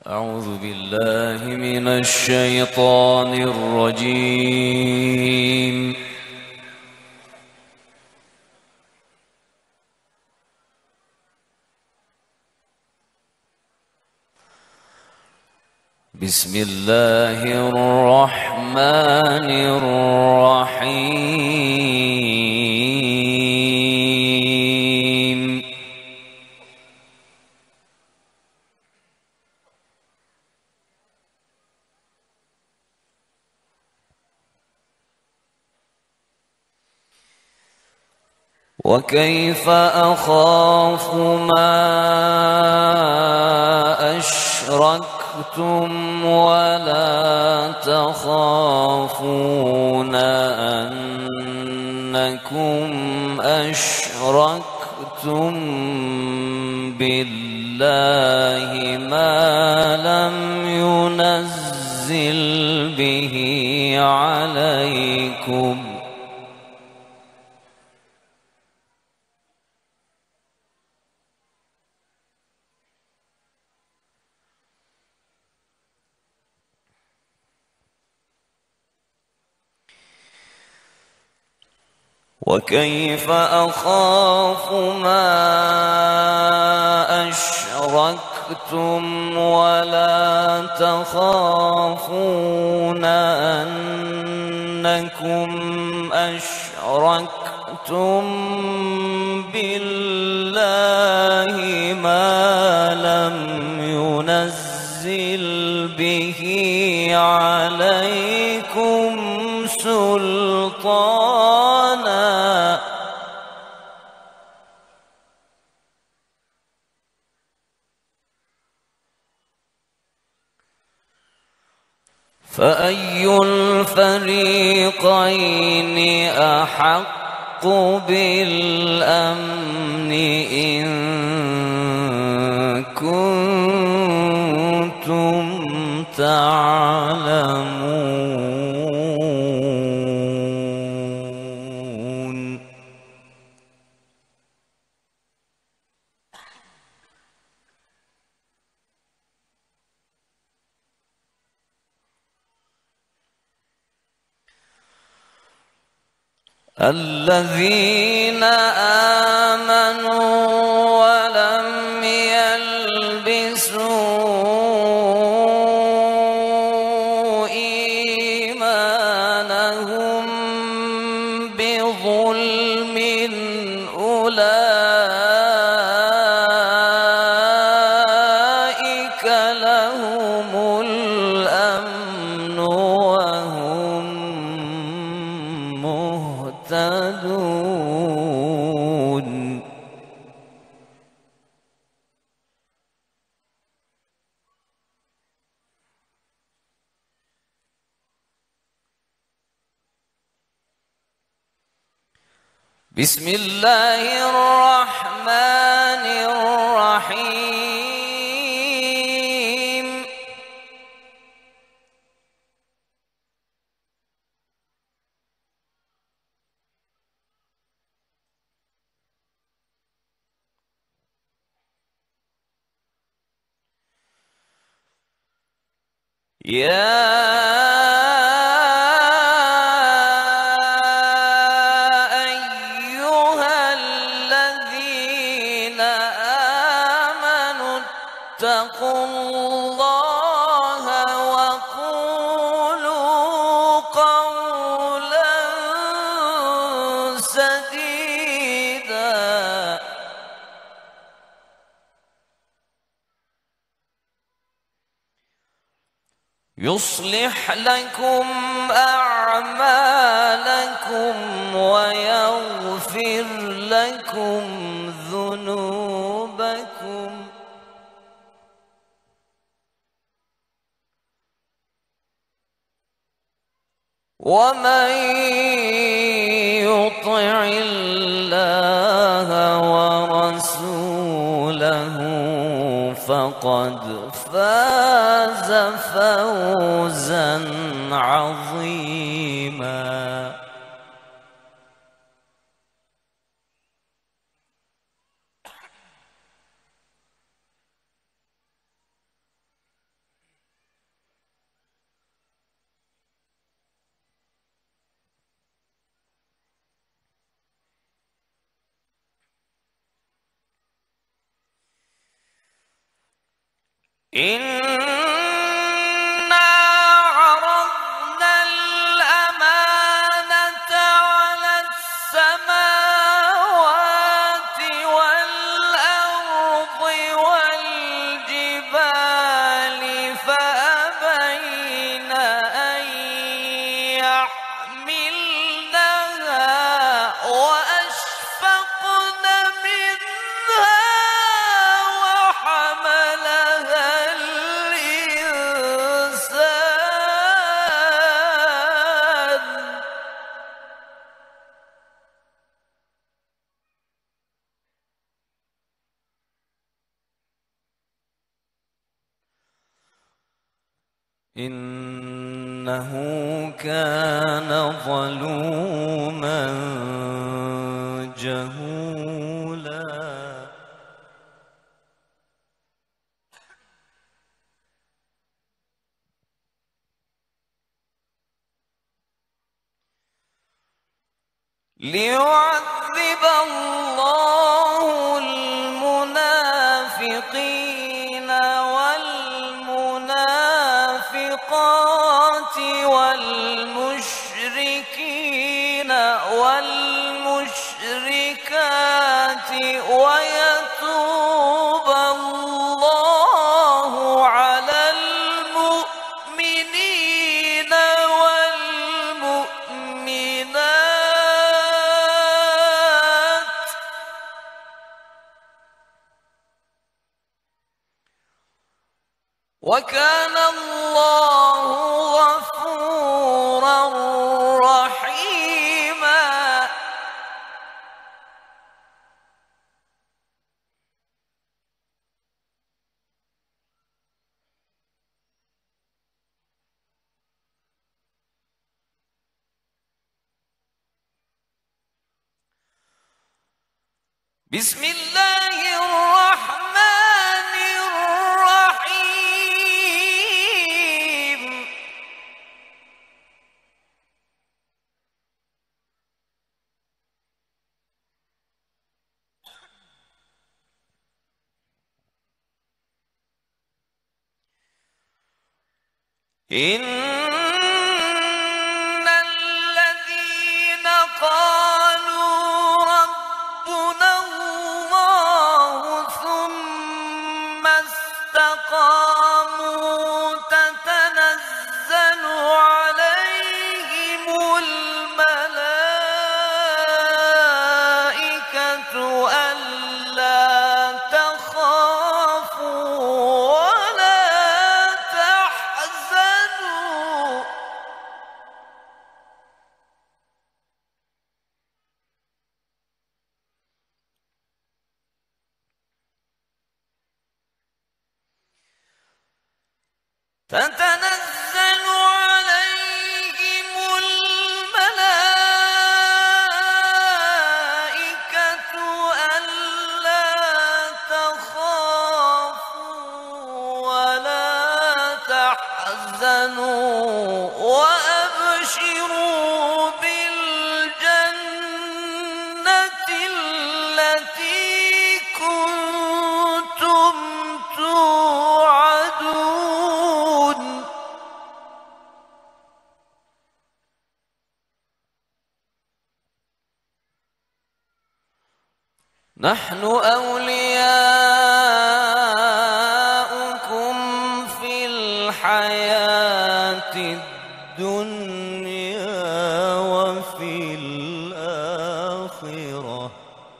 أعوذ بالله من الشيطان الرجيم. بسم الله الرحمن الرحيم. وكيف أخاف ما أشركتم ولا تخافون أنكم أشركتم بالله ما لم ينزل به عليكم وكيف أخاف ما أشركتم ولا تخافون أنكم أشركتم بالله ما لم ينزل به عليكم سلطانا فأي الفريقين أحق بالأمن إن كنتم تعلمون. الذين آمنوا ولم يلبسوا إيمانهم بظلم أولئك لهم الأمن وهم مهتدون. بسم الله الرحمن الرحيم. يا أيها الذين آمنوا اتقوا الله وقولوا قولا سديدا يصلح لكم أعمالكم ويغفر لكم ذنوبكم ومن يطع الله ورسوله فقد فاز فوزا عظيما. إنا عرضنا الأمانة على السماوات والأرض والجبال فأبين أن يحملنها وأشفقن منها وحملها إنه كان ظلوما جهولا ليعذب الله المنافقين والمنافقات والمشركين والمشركات ويتوب الله على المؤمنين والمؤمنات وكان الله غفورا رحيما. بسم الله الرحمن الرحيم. إن الذين قالوا ربنا الله ثم استقاموا تتنزل عليهم الملائكة ألا تخافوا ولا تحزنوا تتنزل عليهم الملائكة ألا تخافوا ولا تحزنوا وأبشروا بالجنة التي كنتم توعدون. نحن أولياؤكم في الحياة الدنيا وفي الآخرة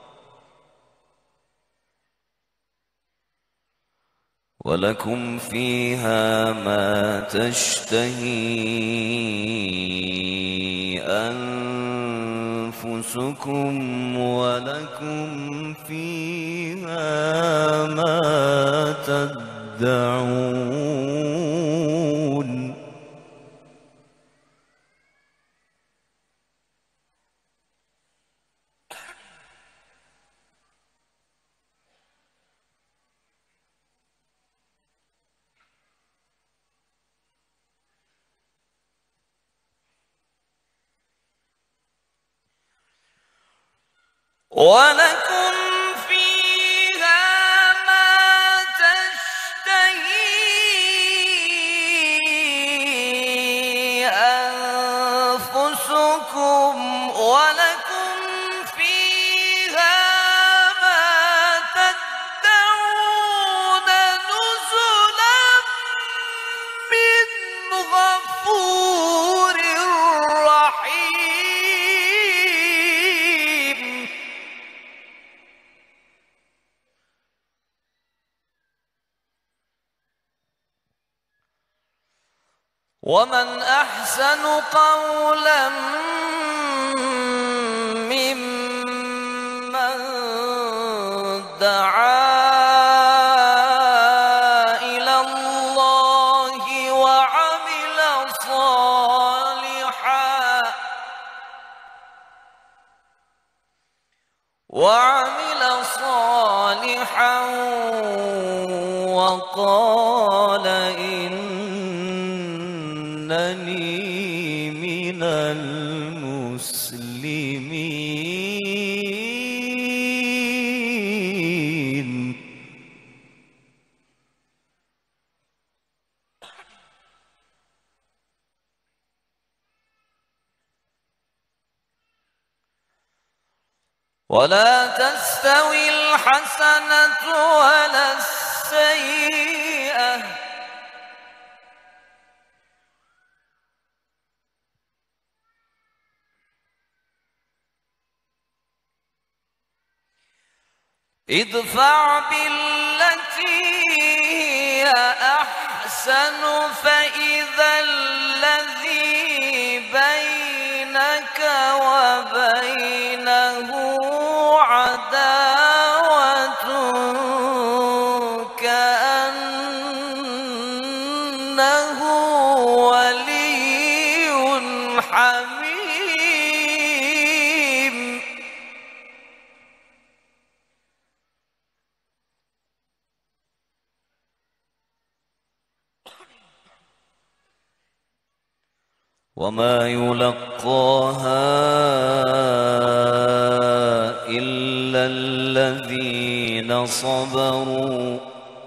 ولكم فيها ما تشتهي أنفسكم ولكم فيها ما تدعون. ولكم فيها ما تشتهي ومن أحسن قولا ممن دعا إلى الله وعمل صالحا وقال إنني من المسلمين. ولا تستوي الحسنة ولا السيئة ادفع بالتي هي أحسن فإذا الذي بينك وبينه عداوة كأنه ولي حميم. وما يلقاها إلا الذين صبروا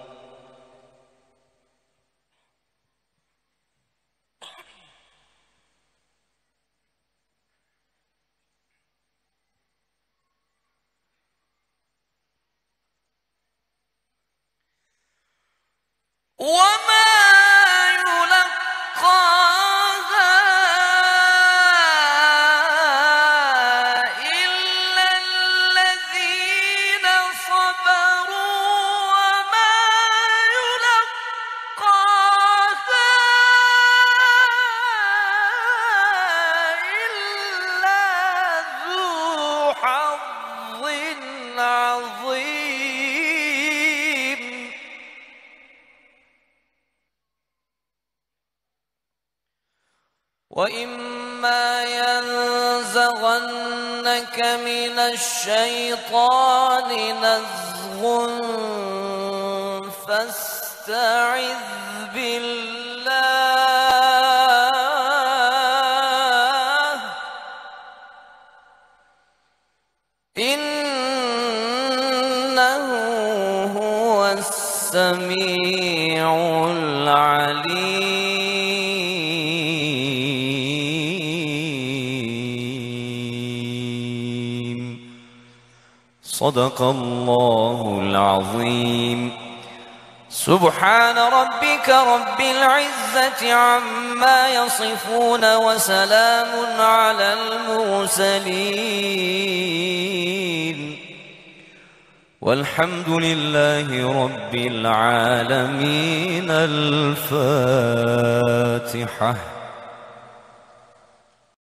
وما عظيم. وإما ينزغنك من الشيطان نزغ فاستعذ بالله إنه هو السميع العليم. صدق الله العظيم. سبحان ربك رب العزة عما يصفون وسلام على المرسلين والحمد لله رب العالمين. الفاتحة.